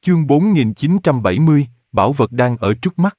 Chương 4970, bảo vật đang ở trước mắt.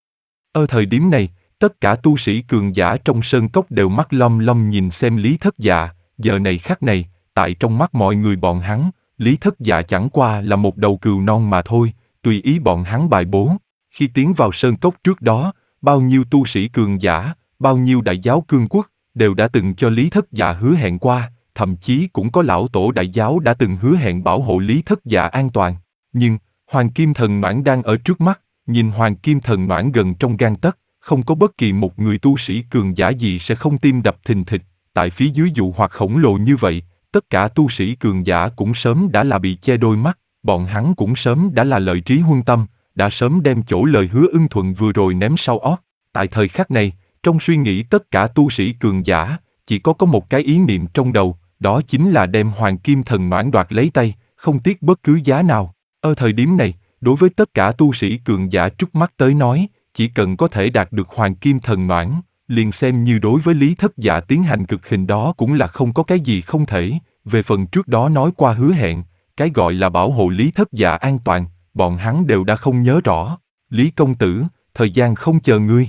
Ở thời điểm này, tất cả tu sĩ cường giả trong sơn cốc đều mắt long long nhìn xem Lý Thất Dạ, giờ này khắc này, tại trong mắt mọi người bọn hắn, Lý Thất Dạ chẳng qua là một đầu cừu non mà thôi, tùy ý bọn hắn bài bố. Khi tiến vào sơn cốc trước đó, bao nhiêu tu sĩ cường giả, bao nhiêu đại giáo cương quốc, đều đã từng cho Lý Thất Dạ hứa hẹn qua, thậm chí cũng có lão tổ đại giáo đã từng hứa hẹn bảo hộ Lý Thất Dạ an toàn. Nhưng, Hoàng Kim Thần Noãn đang ở trước mắt, nhìn Hoàng Kim Thần Noãn gần trong gang tấc, không có bất kỳ một người tu sĩ cường giả gì sẽ không tim đập thình thịch, tại phía dưới dụ hoặc khổng lồ như vậy, tất cả tu sĩ cường giả cũng sớm đã là bị che đôi mắt, bọn hắn cũng sớm đã là lợi trí huân tâm, đã sớm đem chỗ lời hứa ưng thuận vừa rồi ném sau ót. Tại thời khắc này, trong suy nghĩ tất cả tu sĩ cường giả, chỉ có một cái ý niệm trong đầu, đó chính là đem Hoàng Kim Thần Noãn đoạt lấy tay, không tiếc bất cứ giá nào. Ở thời điểm này, đối với tất cả tu sĩ cường giả trước mắt tới nói, chỉ cần có thể đạt được Hoàng Kim Thần Noãn, liền xem như đối với Lý Thất Dạ tiến hành cực hình đó cũng là không có cái gì không thể. Về phần trước đó nói qua hứa hẹn, cái gọi là bảo hộ Lý Thất Dạ an toàn, bọn hắn đều đã không nhớ rõ. Lý công tử, thời gian không chờ ngươi.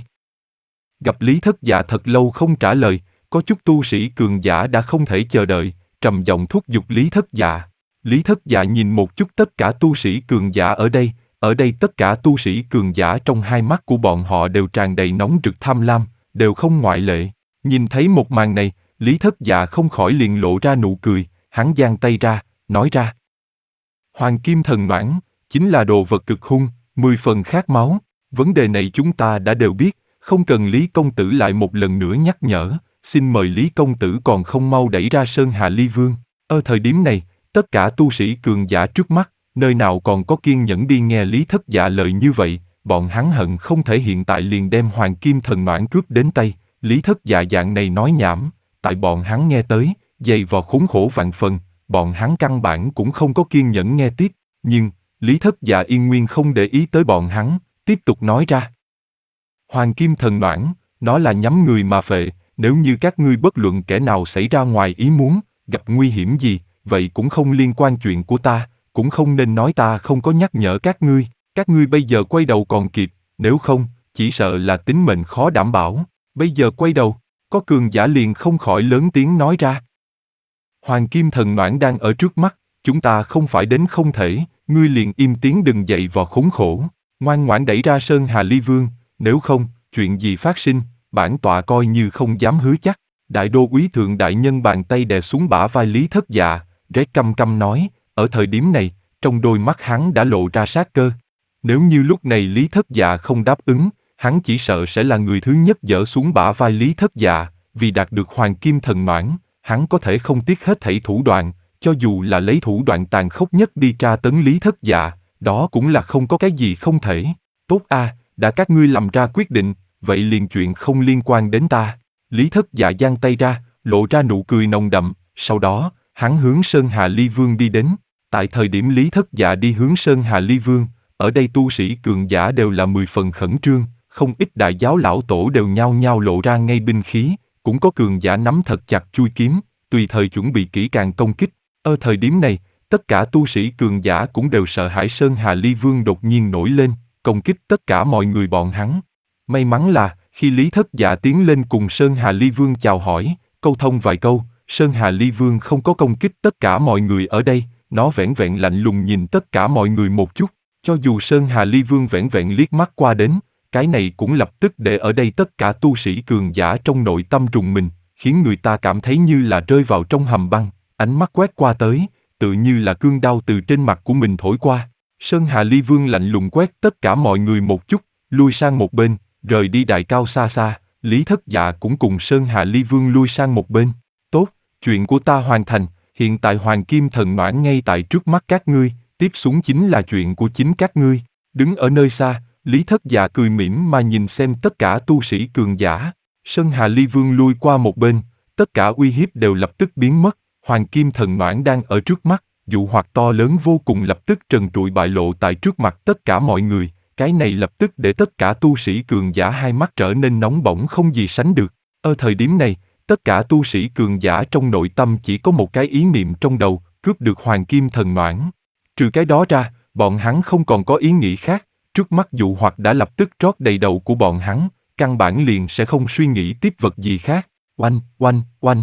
Gặp Lý Thất Dạ thật lâu không trả lời, có chút tu sĩ cường giả đã không thể chờ đợi, trầm giọng thúc giục Lý Thất Dạ. Lý Thất Dạ nhìn một chút tất cả tu sĩ cường giả ở đây tất cả tu sĩ cường giả trong hai mắt của bọn họ đều tràn đầy nóng rực tham lam, đều không ngoại lệ. Nhìn thấy một màn này, Lý Thất Dạ không khỏi liền lộ ra nụ cười, hắn giang tay ra, nói ra. Hoàng Kim Thần Noãn, chính là đồ vật cực hung, 10 phần khát máu, vấn đề này chúng ta đã đều biết, không cần Lý công tử lại một lần nữa nhắc nhở, xin mời Lý công tử còn không mau đẩy ra Sơn Hà Ly Vương. Ở thời điểm này, tất cả tu sĩ cường giả trước mắt, nơi nào còn có kiên nhẫn đi nghe Lý Thất Dạ lời như vậy, bọn hắn hận không thể hiện tại liền đem Hoàng Kim Thần Noãn cướp đến tay. Lý Thất Dạ dạng này nói nhảm, tại bọn hắn nghe tới, dày vò khốn khổ vạn phần, bọn hắn căn bản cũng không có kiên nhẫn nghe tiếp, nhưng, Lý Thất Dạ yên nguyên không để ý tới bọn hắn, tiếp tục nói ra. Hoàng Kim Thần Noãn, nó là nhắm người mà phệ, nếu như các ngươi bất luận kẻ nào xảy ra ngoài ý muốn, gặp nguy hiểm gì, vậy cũng không liên quan chuyện của ta, cũng không nên nói ta không có nhắc nhở các ngươi bây giờ quay đầu còn kịp, nếu không, chỉ sợ là tính mệnh khó đảm bảo, bây giờ quay đầu, có cường giả liền không khỏi lớn tiếng nói ra. Hoàng Kim Thần Noãn đang ở trước mắt, chúng ta không phải đến không thể, ngươi liền im tiếng đừng dậy vò khốn khổ, ngoan ngoãn đẩy ra Sơn Hà Ly Vương, nếu không, chuyện gì phát sinh, bản tọa coi như không dám hứa chắc. Đại đô úy thượng đại nhân bàn tay đè xuống bả vai Lý Thất Dạ, rét căm căm nói, ở thời điểm này, trong đôi mắt hắn đã lộ ra sát cơ. Nếu như lúc này Lý Thất Dạ không đáp ứng, hắn chỉ sợ sẽ là người thứ nhất giở xuống bả vai Lý Thất Dạ, vì đạt được Hoàng Kim Thần Noãn, hắn có thể không tiếc hết thảy thủ đoạn, cho dù là lấy thủ đoạn tàn khốc nhất đi tra tấn Lý Thất Dạ, đó cũng là không có cái gì không thể. Tốt a, đã các ngươi làm ra quyết định, vậy liền chuyện không liên quan đến ta. Lý Thất Dạ giang tay ra, lộ ra nụ cười nồng đậm, sau đó, hắn hướng Sơn Hà Ly Vương đi đến. Tại thời điểm Lý Thất Dạ đi hướng Sơn Hà Ly Vương, ở đây tu sĩ cường giả đều là 10 phần khẩn trương, không ít đại giáo lão tổ đều nhao nhao lộ ra ngay binh khí, cũng có cường giả nắm thật chặt chuôi kiếm, tùy thời chuẩn bị kỹ càng công kích. Ở thời điểm này, tất cả tu sĩ cường giả cũng đều sợ hãi Sơn Hà Ly Vương đột nhiên nổi lên, công kích tất cả mọi người bọn hắn. May mắn là, khi Lý Thất Dạ tiến lên cùng Sơn Hà Ly Vương chào hỏi, câu thông vài câu, Sơn Hà Ly Vương không có công kích tất cả mọi người ở đây, nó vẻn vẹn lạnh lùng nhìn tất cả mọi người một chút, cho dù Sơn Hà Ly Vương vẻn vẹn liếc mắt qua đến, cái này cũng lập tức để ở đây tất cả tu sĩ cường giả trong nội tâm rùng mình, khiến người ta cảm thấy như là rơi vào trong hầm băng, ánh mắt quét qua tới, tự như là cương đao từ trên mặt của mình thổi qua. Sơn Hà Ly Vương lạnh lùng quét tất cả mọi người một chút, lui sang một bên, rời đi đài cao xa xa. Lý Thất Dạ cũng cùng Sơn Hà Ly Vương lui sang một bên. Tốt, chuyện của ta hoàn thành, hiện tại Hoàng Kim Thần Noãn ngay tại trước mắt các ngươi, tiếp xuống chính là chuyện của chính các ngươi. Đứng ở nơi xa, Lý Thất Dạ cười mỉm mà nhìn xem tất cả tu sĩ cường giả. Sơn Hà Ly Vương lui qua một bên, tất cả uy hiếp đều lập tức biến mất. Hoàng Kim Thần Noãn đang ở trước mắt, dụ hoặc to lớn vô cùng lập tức trần trụi bại lộ tại trước mặt tất cả mọi người. Cái này lập tức để tất cả tu sĩ cường giả hai mắt trở nên nóng bỏng không gì sánh được. Ở thời điểm này, tất cả tu sĩ cường giả trong nội tâm chỉ có một cái ý niệm trong đầu, cướp được Hoàng Kim Thần Noãn. Trừ cái đó ra, Bọn hắn không còn có ý nghĩ khác, trước mắt dụ hoặc đã lập tức trót đầy đầu của bọn hắn, căn bản liền sẽ không suy nghĩ tiếp vật gì khác. Oanh, oanh, oanh.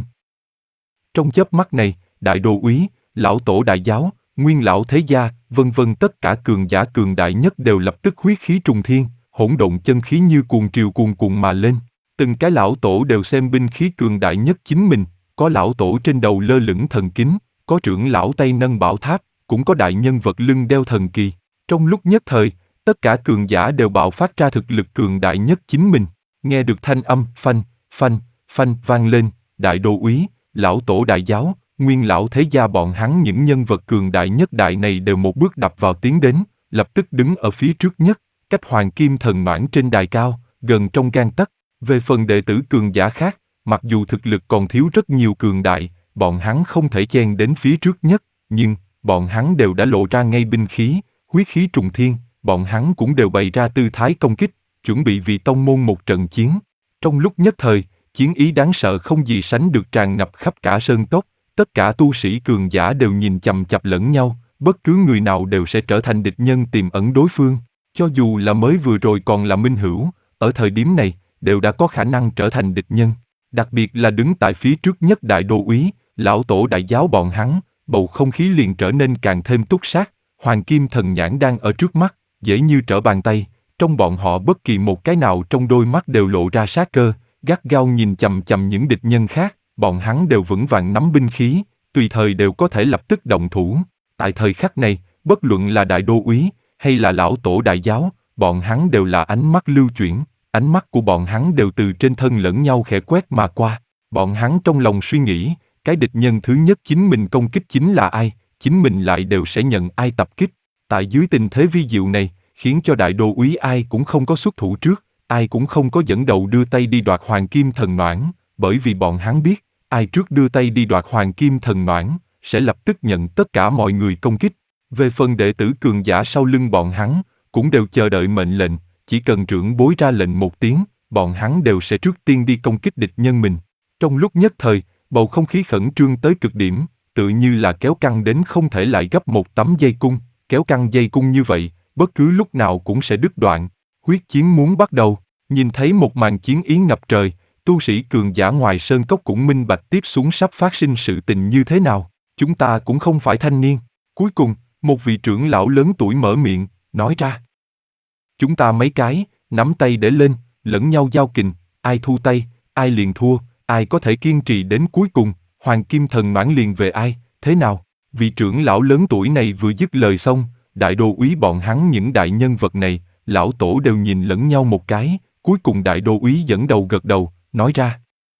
Trong chớp mắt này, đại đô úy, lão tổ đại giáo, nguyên lão thế gia, vân vân tất cả cường giả cường đại nhất đều lập tức huyết khí trùng thiên, hỗn độn chân khí như cuồng triều cuồn cuộn mà lên. Từng cái lão tổ đều xem binh khí cường đại nhất chính mình, có lão tổ trên đầu lơ lửng thần kính, có trưởng lão tay nâng bảo tháp, cũng có đại nhân vật lưng đeo thần kỳ. Trong lúc nhất thời, tất cả cường giả đều bạo phát ra thực lực cường đại nhất chính mình. Nghe được thanh âm phanh, phanh, phanh vang lên, đại đô úy, lão tổ đại giáo, nguyên lão thế gia bọn hắn những nhân vật cường đại nhất đại này đều một bước đập vào tiến đến, lập tức đứng ở phía trước nhất, cách hoàng kim thần noãn trên đài cao, gần trong gang tấc. Về phần đệ tử cường giả khác, mặc dù thực lực còn thiếu rất nhiều cường đại, bọn hắn không thể chen đến phía trước nhất, nhưng bọn hắn đều đã lộ ra ngay binh khí, huyết khí trùng thiên, bọn hắn cũng đều bày ra tư thái công kích, chuẩn bị vì tông môn một trận chiến. Trong lúc nhất thời, chiến ý đáng sợ không gì sánh được tràn ngập khắp cả sơn cốc, tất cả tu sĩ cường giả đều nhìn chằm chằm lẫn nhau, bất cứ người nào đều sẽ trở thành địch nhân tiềm ẩn đối phương, cho dù là mới vừa rồi còn là minh hữu, ở thời điểm này, đều đã có khả năng trở thành địch nhân. Đặc biệt là đứng tại phía trước nhất đại đô úy, lão tổ đại giáo bọn hắn, bầu không khí liền trở nên càng thêm túc sát, hoàng kim thần nhãn đang ở trước mắt, dễ như trở bàn tay, trong bọn họ bất kỳ một cái nào trong đôi mắt đều lộ ra sát cơ, gắt gao nhìn chằm chằm những địch nhân khác, bọn hắn đều vững vàng nắm binh khí, tùy thời đều có thể lập tức động thủ. Tại thời khắc này, bất luận là đại đô úy, hay là lão tổ đại giáo, bọn hắn đều là ánh mắt lưu chuyển, ánh mắt của bọn hắn đều từ trên thân lẫn nhau khẽ quét mà qua. Bọn hắn trong lòng suy nghĩ, cái địch nhân thứ nhất chính mình công kích chính là ai, chính mình lại đều sẽ nhận ai tập kích. Tại dưới tình thế vi diệu này, khiến cho đại đô úy ai cũng không có xuất thủ trước, ai cũng không có dẫn đầu đưa tay đi đoạt hoàng kim thần noãn, bởi vì bọn hắn biết, ai trước đưa tay đi đoạt hoàng kim thần noãn, sẽ lập tức nhận tất cả mọi người công kích. Về phần đệ tử cường giả sau lưng bọn hắn, cũng đều chờ đợi mệnh lệnh, chỉ cần trưởng bối ra lệnh một tiếng, bọn hắn đều sẽ trước tiên đi công kích địch nhân mình. Trong lúc nhất thời, bầu không khí khẩn trương tới cực điểm, tự như là kéo căng đến không thể lại gấp một tấm dây cung, kéo căng dây cung như vậy, bất cứ lúc nào cũng sẽ đứt đoạn. Huyết chiến muốn bắt đầu, nhìn thấy một màn chiến ý ngập trời, tu sĩ cường giả ngoài sơn cốc cũng minh bạch tiếp xuống sắp phát sinh sự tình như thế nào. Chúng ta cũng không phải thanh niên. Cuối cùng, một vị trưởng lão lớn tuổi mở miệng, nói ra. Chúng ta mấy cái, nắm tay để lên, lẫn nhau giao kình, ai thu tay, ai liền thua, ai có thể kiên trì đến cuối cùng, hoàng kim thần noãn liền về ai, thế nào? Vị trưởng lão lớn tuổi này vừa dứt lời xong, đại đô úy bọn hắn những đại nhân vật này, lão tổ đều nhìn lẫn nhau một cái, cuối cùng đại đô úy dẫn đầu gật đầu, nói ra.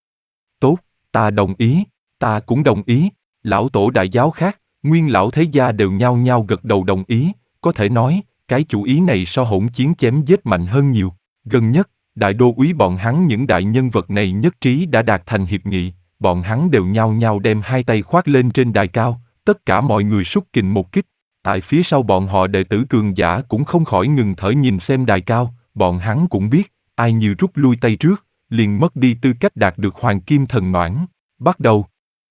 Tốt, ta đồng ý, ta cũng đồng ý, lão tổ đại giáo khác, nguyên lão thế gia đều nhao nhao gật đầu đồng ý, có thể nói, cái chủ ý này so hỗn chiến chém giết mạnh hơn nhiều. Gần nhất, đại đô úy bọn hắn những đại nhân vật này nhất trí đã đạt thành hiệp nghị, bọn hắn đều nhao nhao đem hai tay khoác lên trên đài cao, tất cả mọi người xúc kình một kích. Tại phía sau bọn họ đệ tử cường giả cũng không khỏi ngừng thở nhìn xem đài cao, bọn hắn cũng biết, ai như rút lui tay trước, liền mất đi tư cách đạt được hoàng kim thần noãn. Bắt đầu.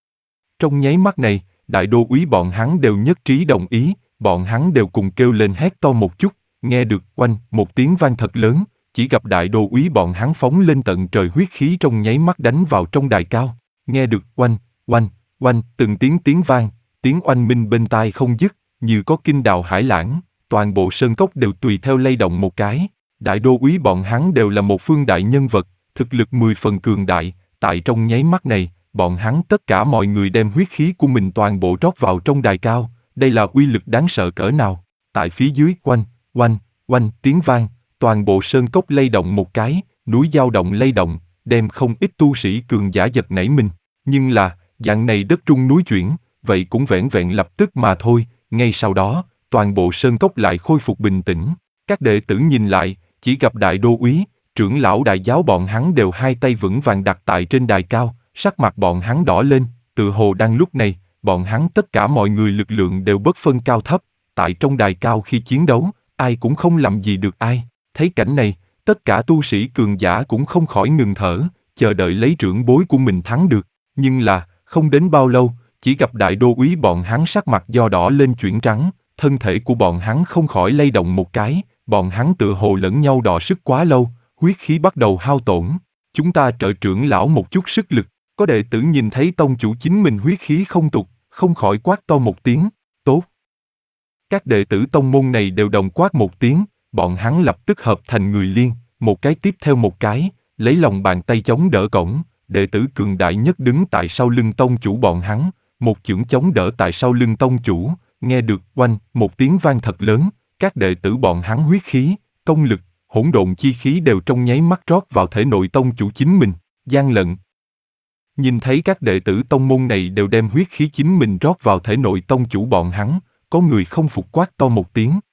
Trong nháy mắt này, đại đô úy bọn hắn đều nhất trí đồng ý, bọn hắn đều cùng kêu lên hét to một chút, nghe được oanh một tiếng vang thật lớn, chỉ gặp đại đô úy bọn hắn phóng lên tận trời huyết khí trong nháy mắt đánh vào trong đài cao, nghe được oanh, oanh, oanh từng tiếng vang, tiếng oanh minh bên tai không dứt, như có kinh đào hải lãng, toàn bộ sơn cốc đều tùy theo lay động một cái. Đại đô úy bọn hắn đều là một phương đại nhân vật, thực lực 10 phần cường đại, tại trong nháy mắt này, bọn hắn tất cả mọi người đem huyết khí của mình toàn bộ rót vào trong đài cao, đây là uy lực đáng sợ cỡ nào. Tại phía dưới oanh, oanh, oanh tiếng vang, toàn bộ sơn cốc lay động một cái, núi dao động lay động, đem không ít tu sĩ cường giả giật nảy mình. Nhưng là, dạng này đất rung núi chuyển, vậy cũng vẻn vẹn lập tức mà thôi, ngay sau đó, toàn bộ sơn cốc lại khôi phục bình tĩnh. Các đệ tử nhìn lại, chỉ gặp đại đô úy, trưởng lão đại giáo bọn hắn đều hai tay vững vàng đặt tại trên đài cao, sắc mặt bọn hắn đỏ lên, tự hồ đang lúc này, bọn hắn tất cả mọi người lực lượng đều bất phân cao thấp, tại trong đài cao khi chiến đấu, ai cũng không làm gì được ai. Thấy cảnh này, tất cả tu sĩ cường giả cũng không khỏi ngừng thở, chờ đợi lấy trưởng bối của mình thắng được. Nhưng là, không đến bao lâu, chỉ gặp đại đô úy bọn hắn sắc mặt do đỏ lên chuyển trắng, thân thể của bọn hắn không khỏi lay động một cái, bọn hắn tựa hồ lẫn nhau đọ sức quá lâu, huyết khí bắt đầu hao tổn. Chúng ta trợ trưởng lão một chút sức lực, có đệ tử nhìn thấy tông chủ chính mình huyết khí không tục, không khỏi quát to một tiếng, tốt. Các đệ tử tông môn này đều đồng quát một tiếng, bọn hắn lập tức hợp thành người liên, một cái tiếp theo một cái, lấy lòng bàn tay chống đỡ cổng, đệ tử cường đại nhất đứng tại sau lưng tông chủ bọn hắn, một chưởng chống đỡ tại sau lưng tông chủ, nghe được oanh, một tiếng vang thật lớn, các đệ tử bọn hắn huyết khí, công lực, hỗn độn chi khí đều trong nháy mắt rót vào thể nội tông chủ chính mình, gian lận. Nhìn thấy các đệ tử tông môn này đều đem huyết khí chính mình rót vào thể nội tông chủ bọn hắn, có người không phục quát to một tiếng,